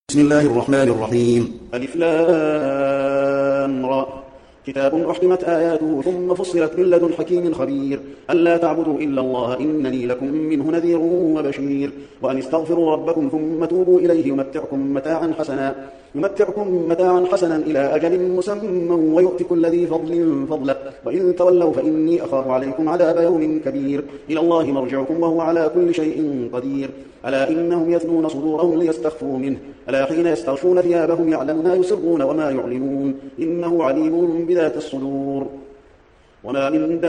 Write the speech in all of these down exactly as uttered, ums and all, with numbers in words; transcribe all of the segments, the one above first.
بسم الله الرحمن الرحيم. ألف لام را كتاب أحكمت آياته ثم فصلت من لدن حكيم خبير ألا تعبدوا إلا الله إنني لكم منه نذير وبشير وأن استغفروا ربكم ثم توبوا إليه يمتعكم متاعا حسنا يمتعكم متاعا حسنا إلى أجل مسمى ويؤتي كل ذي فضل فضله وإن تولوا فإني أخاف عليكم عذاب يوم كبير إلى الله مرجعكم وهو على كل شيء قدير ألا إنهم يثنون صدورهم ليستخفوا منه ألا حين يستغشون ثيابهم يعلم ما يسرون وما يعلنون إنه عليم بذات الصدور وما من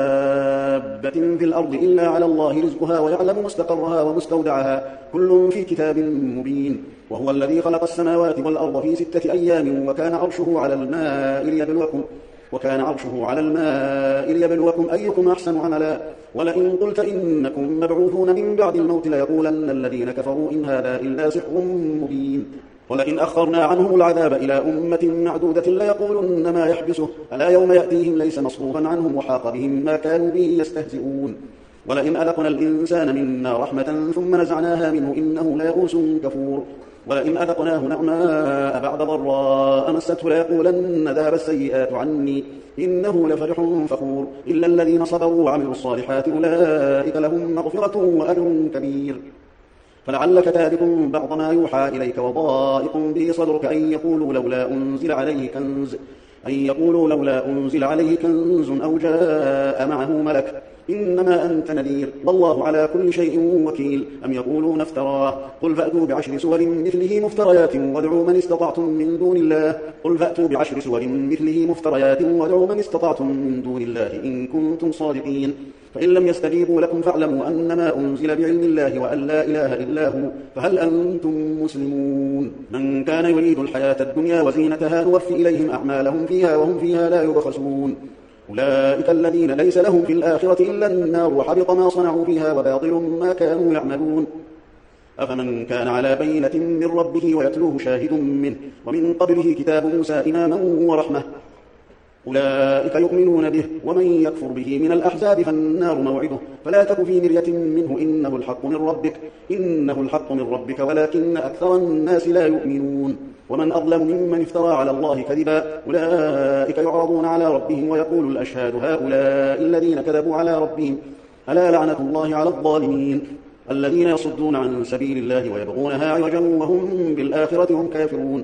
دابة في الأرض إلا على الله رزقها ويعلم مستقرها ومستودعها كل في كتاب مبين وهو الذي خلق السماوات والأرض في ستة أيام وكان عرشه على الماء ليبلوكم وكان عرشه على الماء ليبلوكم أيكم أحسن عملا ولئن قلت إنكم مبعوثون من بعد الموت ليقولن الذين كفروا إن هذا إلا سحر مبين ولئن أخرنا عنهم العذاب إلى أمة معدودة ليقولن ما يحبسه ألا يوم يأتيهم ليس مصروفا عنهم وحاق بهم ما كانوا به يستهزئون ولئن أذقنا الإنسان منا رحمة ثم نزعناها منه إنه ليئوس كفور ولئن أذقناه نعماء بعد ضراء مسته ليقولن ذهب السيئات عني إنه لفرح فخور إلا الذين صبروا وعملوا الصالحات أولئك لهم مغفرة وأجر كبير فلعلك تارك بعض ما يوحى إليك وضائق به صدرك أن يقولوا لولا أنزل عليه كنز أن يقولوا لولا أنزل عليه كنز أو جاء معه ملك إنما أنت نذير والله على كل شيء وكيل أم يقولون افتراه قل فأتوا بعشر سور مثله مفتريات وادعوا من استطعتم من دون الله قل فأتوا بعشر سور مثله مفتريات وادعوا من استطعتم من دون الله إن كنتم صادقين فإن لم يستجيبوا لكم فاعلموا أنما أنزل بعلم الله وأن لا إله إلا هو فهل أنتم مسلمون من كان يريد الحياة الدنيا وزينتها نوفي إليهم أعمالهم فيها وهم فيها لا يبخسون أولئك الذين ليس لهم في الآخرة إلا النار وحبط ما صنعوا فيها وباطل ما كانوا يعملون أفمن كان على بينة من ربه ويتلوه شاهد منه ومن قبله كتاب موسى إماما ورحمة أولئك يؤمنون به ومن يكفر به من الأحزاب فالنار موعده فلا تك في مرية منه إنه الحق من ربك إنه الحق من ربك ولكن أكثر الناس لا يؤمنون ومن أظلم ممن افترى على الله كذبا أولئك يعرضون على ربهم ويقول الأشهاد هؤلاء الذين كذبوا على ربهم ألا لعنة الله على الظالمين الذين يصدون عن سبيل الله ويبغونها عوجا وهم بالآخرة هم كافرون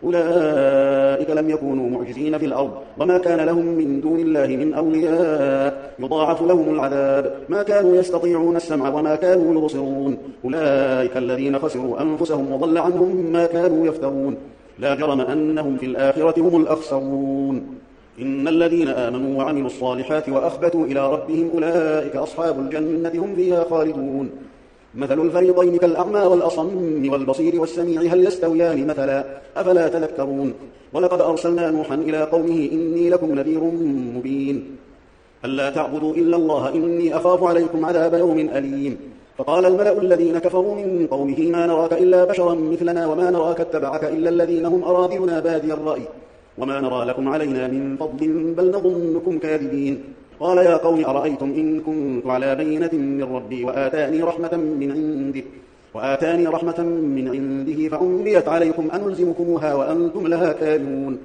أولئك لم يكونوا معجزين في الأرض وما كان لهم من دون الله من أولياء يضاعف لهم العذاب ما كانوا يستطيعون السمع وما كانوا يبصرون أولئك الذين خسروا أنفسهم وضل عنهم ما كانوا يفترون لا جرم أنهم في الآخرة هم الأخسرون إن الذين آمنوا وعملوا الصالحات وأخبتوا إلى ربهم أولئك أصحاب الجنة هم فيها خالدون مثل الفريضين كالأعمى والأصم والبصير والسميع هل يستويان مثلا أفلا تذكرون ولقد أرسلنا نوحا إلى قومه إني لكم نذير مبين ألا تعبدوا إلا الله إني أخاف عليكم عذاب يوم أليم فقال الملأ الذين كفروا من قومه ما نراك إلا بشرا مثلنا وما نراك اتبعك إلا الذين هم أراذلنا بادي الرأي وما نرى لكم علينا من فضل بل نظنكم كاذبين قال يا قوم أرأيتم إن كنت على بينة من ربي وآتاني رحمة من عنده وآتاني رحمة من عنده فعميت عليكم أنلزمكموها وأنتم لها كارهون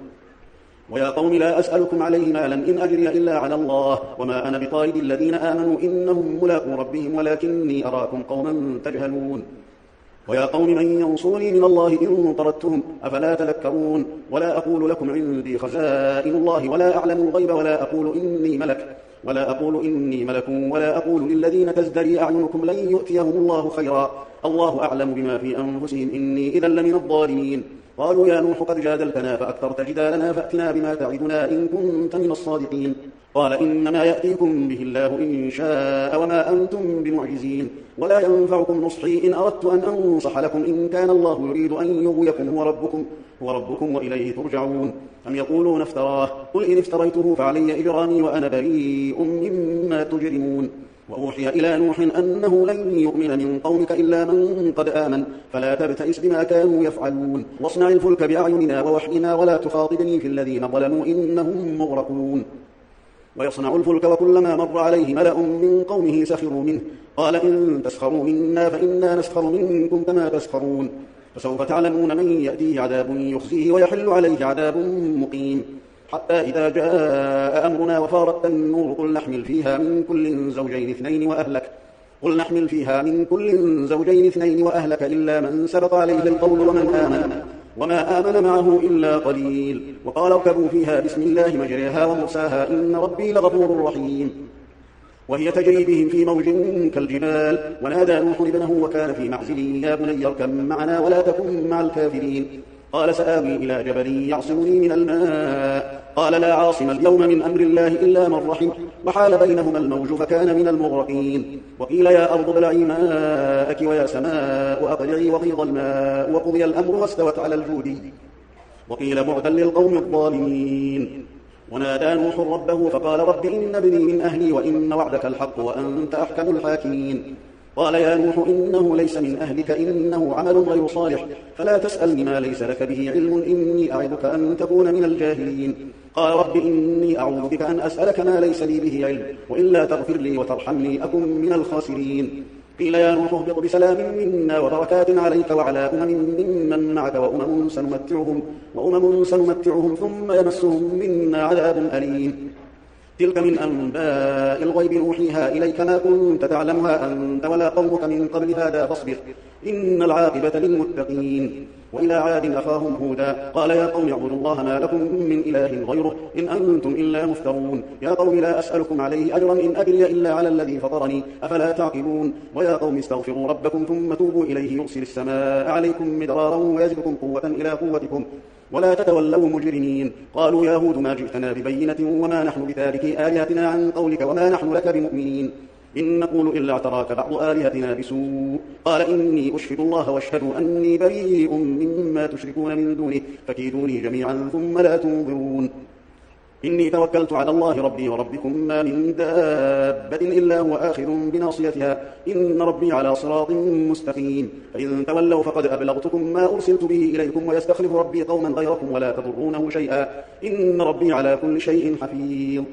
ويا قوم لا أسألكم عليه مالا إن أجري إلا على الله وما أنا بطارد الذين آمنوا إنهم ملاقو ربهم ولكني أراكم قوما تجهلون ويا قوم من ينصرني من الله إن طردتهم أفلا تذكرون ولا أقول لكم عندي خزائن الله ولا أعلم الغيب ولا أقول إني ملك ولا أقول إني ملك ولا أقول للذين تزدري أعينكم لن يؤتيهم الله خيرا الله أعلم بما في أنفسهم إني إذا لمن الظالمين قالوا يا نوح قد جادلتنا فأكثرت جدالنا فأتنا بما تعدنا إن كنت من الصادقين قال إنما يأتيكم به الله إن شاء وما أنتم بمعجزين ولا ينفعكم نصحي إن أردت أن أنصح لكم إن كان الله يريد أن يغويكم هو ربكم, هو ربكم وإليه ترجعون أم يقولون افتراه قل إن افتريته فعلي إجرامي وأنا بريء مما تجرمون وأوحي إلى نوح أنه لن يؤمن من قومك إلا من قد آمن فلا تبتئس بما كانوا يفعلون واصنع الفلك بأعيننا ووحينا ولا تخاطبني في الذين ظلموا إنهم مغرقون ويصنع الفلك وكلما مر عليه ملأ من قومه سخروا منه قال إن تسخروا منا فإنا نسخر منكم كما تسخرون فسوف تعلمون من يأتيه عذاب يخزيه ويحل عليه عذاب مقيم. حتى إذا جاء أمرنا وفارت النور قل نحمل فيها من كل زوجين اثنين وأهلك قل نحمل فيها من كل زوجين اثنين وأهلك إلا من سبق عليه القول ومن آمن وما آمن معه إلا قليل. وقال اركبوا فيها بسم الله مجريها ومرساها إن ربي لغفور رحيم. وهي تجري بهم في موج كالجبال ونادى نوح ابنه وكان في معزل يا بني اركب معنا ولا تكن مع الكافرين. قال سآوي إلى جبل يعصمني من الماء قال لا عاصم اليوم من أمر الله إلا من رحم وحال بينهما الموج فكان من المغرقين. وقيل يا أرض ابلعي ماءك ويا سماء أقلعي وغيض الماء وقضي الأمر واستوت على الجود. وقيل بعدا للقوم الظالمين. ونادى نوح ربه فقال رب إن ابني من أهلي وإن وعدك الحق وأنت أحكم الحاكمين. قال يا نوح إنه ليس من أهلك إنه عمل غير صالح فلا تسألني ما ليس لك به علم إني أعظك أن تكون من الجاهلين. قال رب إني أعوذ بك أن أسألك ما ليس لي به علم وإلا تغفر لي وترحمني أكن من الخاسرين. قيل يا نوح اهبط بسلام منا وبركات عليك وعلى أمم ممن معك وأمم سنمتعهم, وأمم سنمتعهم ثم يمسهم منا عذاب أليم. تلك من أنباء الغيب نوحيها إليك ما كنت تعلمها أنت ولا قومك من قبل هذا فاصبر إن العاقبة للمتقين. وإلى عاد أخاهم هودا قال يا قوم اعبدوا الله ما لكم من إله غيره إن أنتم إلا مفترون. يا قوم لا أسألكم عليه أجرا إن أجري إلا على الذي فطرني أفلا تعقلون. ويا قوم استغفروا ربكم ثم توبوا إليه يرسل السماء عليكم مدرارا ويزدكم قوة إلى قوتكم ولا تتولوا مجرمين. قالوا يا هود ما جئتنا ببينة وما نحن بتاركي آلهتنا عن قولك وما نحن لك بمؤمنين إن نقول إلا اعتراك بعض آلهتنا بسوء. قال إني أشهد الله واشهدوا أني بريء مما تشركون من دونه فكيدوني جميعا ثم لا تنظرون. إني توكلت على الله ربي وربكم ما من دابة إلا هو آخذ بناصيتها إن ربي على صراط مستقيم. فإن تولوا فقد أبلغتكم ما أرسلت به إليكم ويستخلف ربي قوما غيركم ولا تضرونه شيئا إن ربي على كل شيء حفيظ.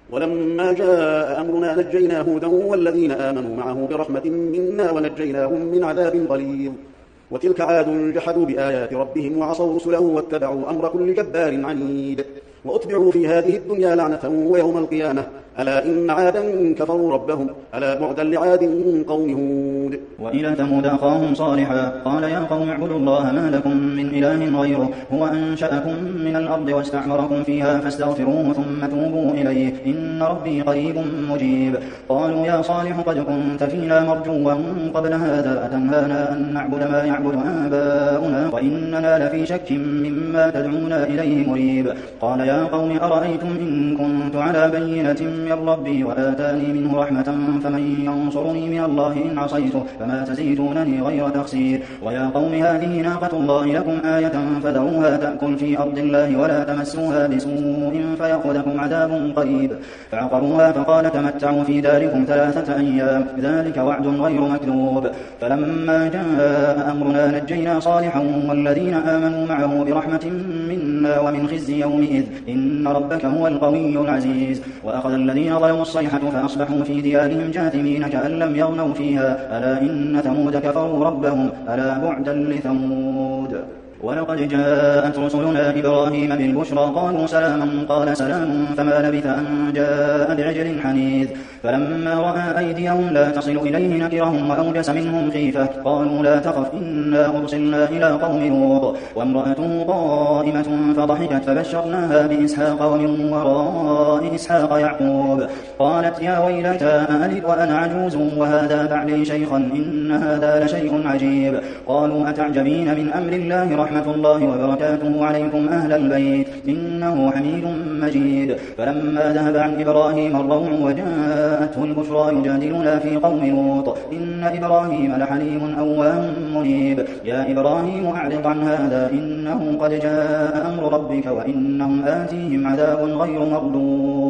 ولما جاء أمرنا نجينا هودا والذين آمنوا معه برحمة منا ونجيناهم من عذاب غليظ. وتلك عاد جحدوا بآيات ربهم وعصوا رسله واتبعوا أمر كل جبار عنيد وأتبعوا في هذه الدنيا لعنة ويوم القيامة ألا إن عادا كفروا ربهم ألا بعدا لعاد قوم هود. وإلى ثمود أخاهم صالحا قال يا قوم اعبدوا الله ما لكم من إله غيره هو أنشأكم من الأرض واستعمركم فيها فاستغفروه ثم توبوا إليه إن ربي قريب مجيب. قالوا يا صالح قد كنت فينا مرجوا قبل هذا أتنهانا أن نعبد ما يعبد آباؤنا وإننا لفي شك مما تدعونا إليه مريب. قال يا قوم أرأيتم إن كنت على بينة من ربي وآتاني منه رحمة فمن ينصرني من الله إن عصيته فما تزيدونني غير تخسير. ويا قوم هذه ناقة الله لكم آية فذروها تأكل في أرض الله ولا تمسوها بسوء فيأخذكم عذاب قريب. فعقروها فقال تمتعوا في داركم ثلاثة أيام ذلك وعد غير مكذوب. فلما جاء أمرنا نجينا صالحا والذين آمنوا معه برحمة منا ومن خزي يومئذ إن ربك هو القوي العزيز. وأخذ الذين ظلموا الصيحة فأصبحوا في ديارهم جاثمين كأن لم يغنوا فيها ألا إن ثمود كفروا ربهم ألا بعدا لثمود. ولقد جاءت رسلنا إبراهيم بالبشرى قالوا سلاما قال سلام فما لبث أن جاء بعجل حنيذ. فلما رأى أيديهم لا تصل إليه نكرهم وأوجس منهم خيفة قالوا لا تخف إنا أرسلنا إلى قوم لوط وامرأته قائمة فضحكت فبشرناها بإسحاق ومن وراء إسحاق يعقوب. قالت يا ويلتى أألد وأنا عجوز وهذا بعلي شيخا إن هذا لشيء عجيب. قالوا أتعجبين من أمر الله رحمة الله وبركاته عليكم أهل البيت إنه حميد مجيد. فلما ذهب عن إبراهيم الروع وجاءته البشرى يجادلنا في قوم لوط إن إبراهيم لحليم أواه منيب. يا إبراهيم أعرض عن هذا إنه قد جاء أمر ربك وإنهم آتيهم عذاب غير مردود.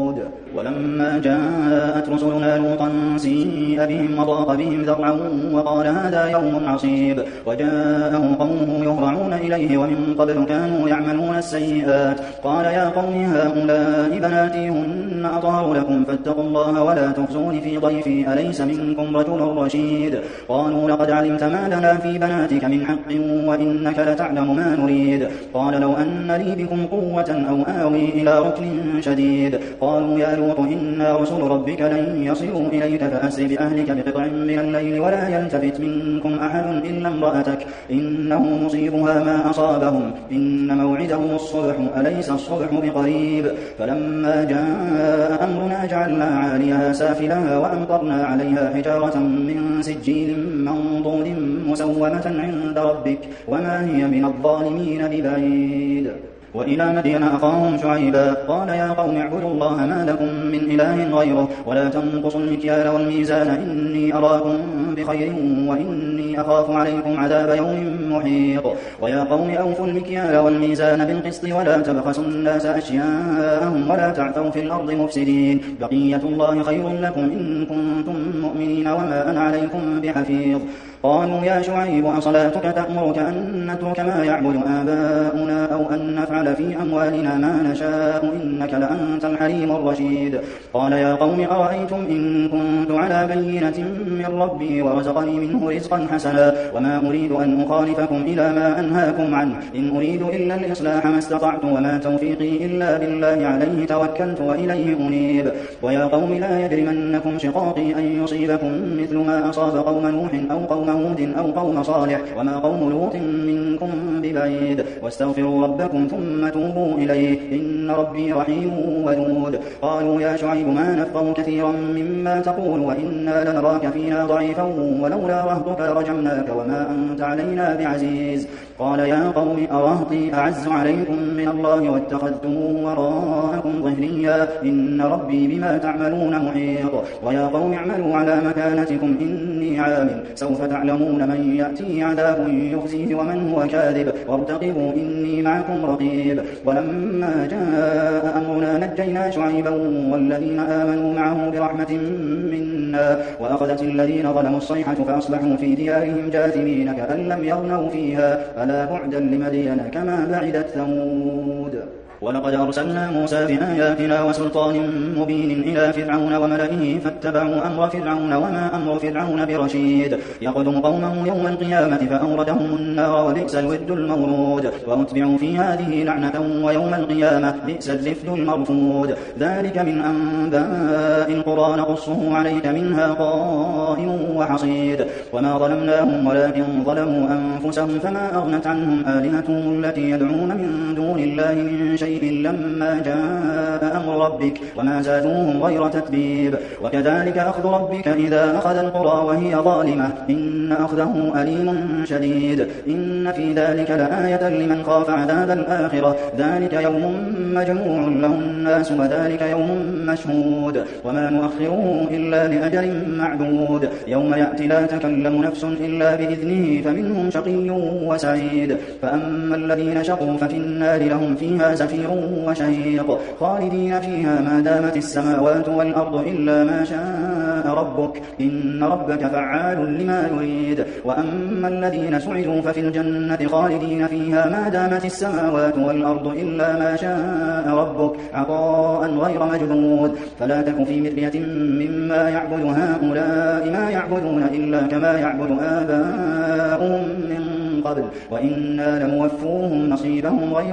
ولما جاءت رسلنا لوطا سيء بهم وضاق بهم ذرعا وقال هذا يوم عصيب وجاءه قومه يهرعون إليه ومن قبل كانوا يعملون السيئات قال يا قوم هؤلاء بناتي هن أطهر لكم فاتقوا الله ولا تخزون في ضيفي أليس منكم رجل رشيد قالوا لقد علمت ما لنا في بناتك من حق وإنك لتعلم ما نريد قال لو أن لي بكم قوة أو آوي إلى ركن شديد قالوا يا لوط إنا رسل ربك لن يصلوا إليك فأسر بأهلك بقطع من الليل ولا يلتفت منكم أحد إلا امرأتك إنه مصيبها ما أصابهم إن موعدهم الصبح أليس الصبح بقريب فلما جاء أمرنا جعلنا عاليها سافلها وأمطرنا عليها حجارة من سجيل منضود مسومة عند ربك وما هي من الظالمين ببعيد وإلى مدين أخاهم شعيبا قال يا قوم اعبدوا الله ما لكم من إله غيره ولا تنقصوا المكيال والميزان إني أراكم بخير وإني أخاف عليكم عذاب يوم محيط ويا قوم أوفوا المكيال والميزان بالقسط ولا تبخسوا الناس أشياءهم ولا تعثوا في الأرض مفسدين بقية الله خير لكم إن كنتم مؤمنين وما أنا عليكم بحفيظ قالوا يا شعيب أصلاتك تأمرك أن نترك ما يعبد آباؤنا أو أن نفعل في أموالنا ما نشاء إنك لأنت الحليم الرشيد قال يا قوم أرأيتم إن كنت على بينة من ربي ورزقني منه رزقا حسنا وما أريد أن أخالفكم إلى ما أنهاكم عنه إن أريد إلا الإصلاح ما استطعت وما توفيقي إلا بالله عليه توكلت وإليه أنيب ويا قوم لا يجرمنكم شقاقي أن يصيبكم مثل ما أصاب قوم نوح أو قوم هود أو قوم صالح وما قوم لوط منكم ببعيد واستغفروا ربكم ثم توبوا إليه إن ربي رحيم ودود قالوا يا شعيب ما نفقه كثيرا مما تقول وإنا لنراك فينا ضعيفا ولولا رهطك لرجمناك وما أنت علينا بعزيز قال يا قوم أرهطي أعز عليكم من الله واتخذتموه وراءكم ظهريا إن ربي بما تعملون محيط ويا قوم اعملوا على مكانتكم إني عامل سوف تعلمون من يأتي عذاب يخزيه ومن هو كاذب وارتقبوا إني معكم رقيب ولما جاء أمرنا نجينا شعيبا والذين آمنوا معه برحمة منا وأخذت الذين ظلموا الصيحة فأصبحوا في ديارهم جاثمين كأن لم يغنوا فيها ألا بعدا لمدين كما بعدت ثمود ولقد أرسلنا موسى بآياتنا وسلطان مبين إلى فرعون وملئه فاتبعوا أمر فرعون وما أمر فرعون برشيد يقدم قومه يوم القيامة فأوردهم النار وبئس الود المورود وأتبعوا في هذه لعنة ويوم القيامة بئس الرفد المرفود ذلك من أنباء القرى نقصه عليك منها قائم وحصيد وما ظلمناهم ولكن ظلموا أنفسهم فما أغنت عنهم آلهتهم التي يدعون من دون الله من شيء لما جاء أمر ربك وما زادوهم غير تتبيب وكذلك أخذ ربك إذا أخذ القرى وهي ظالمة إن أخذه أليم شديد إن في ذلك لآية لمن خاف عذاب الآخرة ذلك يوم مجموع له الناس وذلك يوم مشهود وما نؤخره إلا لأجل معدود يوم يأتي لا تكلم نفس إلا بإذنه فمنهم شقي وسعيد فأما الذين شقوا ففي النار لهم فيها زفير وشهيق خالدين فيها ما دامت السماوات والأرض إلا ما شاء ربك إن ربك فعال لما يريد وأما الذين سعدوا ففي الجنة خالدين فيها ما دامت السماوات والأرض إلا ما شاء ربك عطاء غير مجدود فلا تك في مرية مما يعبد هؤلاء ما يعبدون إلا كما يعبد آباؤهم من قبل وإنا لموفوهم نصيبهم غير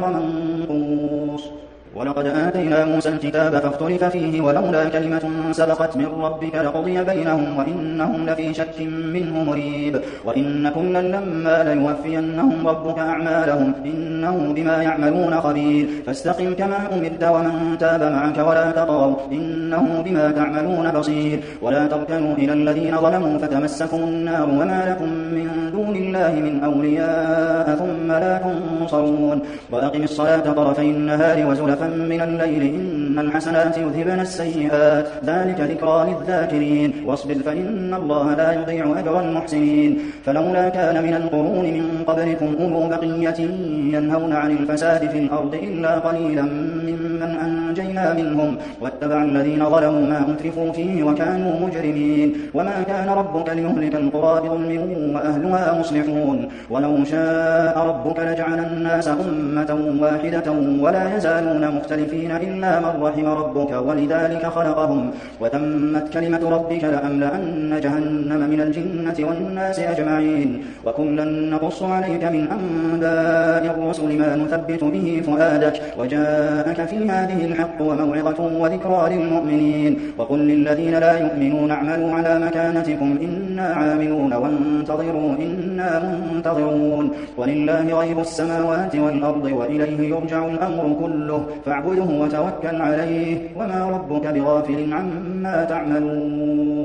منقوص ولقد آتينا موسى الكتاب فاختلف فيه ولولا كلمة سبقت من ربك لقضي بينهم وإنهم لفي شك منه مريب وإن كلا لما ليوفينهم ربك أعمالهم إنه بما يعملون خبير فاستقم كما أمرت ومن تاب معك ولا تطغوا إنه بما تعملون بصير ولا تركنوا إلى الذين ظلموا فتمسكم النار وما لكم من دون الله من أولياء ثم لا تنصرون وأقم الصلاة طرفي النهار وزلفا من الليل إن إن الحسنات يذهبن السيئات ذلك ذكرى للذاكرين واصبر فإن الله لا يضيع أجر المحسنين فلولا كان من القرون من قبلكم أولو بقية ينهون عن الفساد في الأرض إلا قليلا ممن أنجينا منهم واتبع الذين ظلموا ما أترفوا فيه وكانوا مجرمين وما كان ربك ليهلك القرى بظلم وأهلها مصلحون ولو شاء ربك لجعل الناس أمة واحدة ولا يزالون مختلفين إلا من رحم ربك ولذلك خلقهم وتمت كلمة ربك لأملأن جهنم من الجنة والناس أجمعين وكلا نقص عليك من أنباء الرسل ما نثبت به فؤادك وجاءك في هذه الحق وموعظة وذكرى للمؤمنين وقل للذين لا يؤمنون اعملوا على مكانتكم إنا عاملون وانتظروا إنا منتظرون ولله غيب السماوات والأرض وإليه يرجع الأمر كله فاعبده وتوكل عليه وما ربك بغافل عما تعملون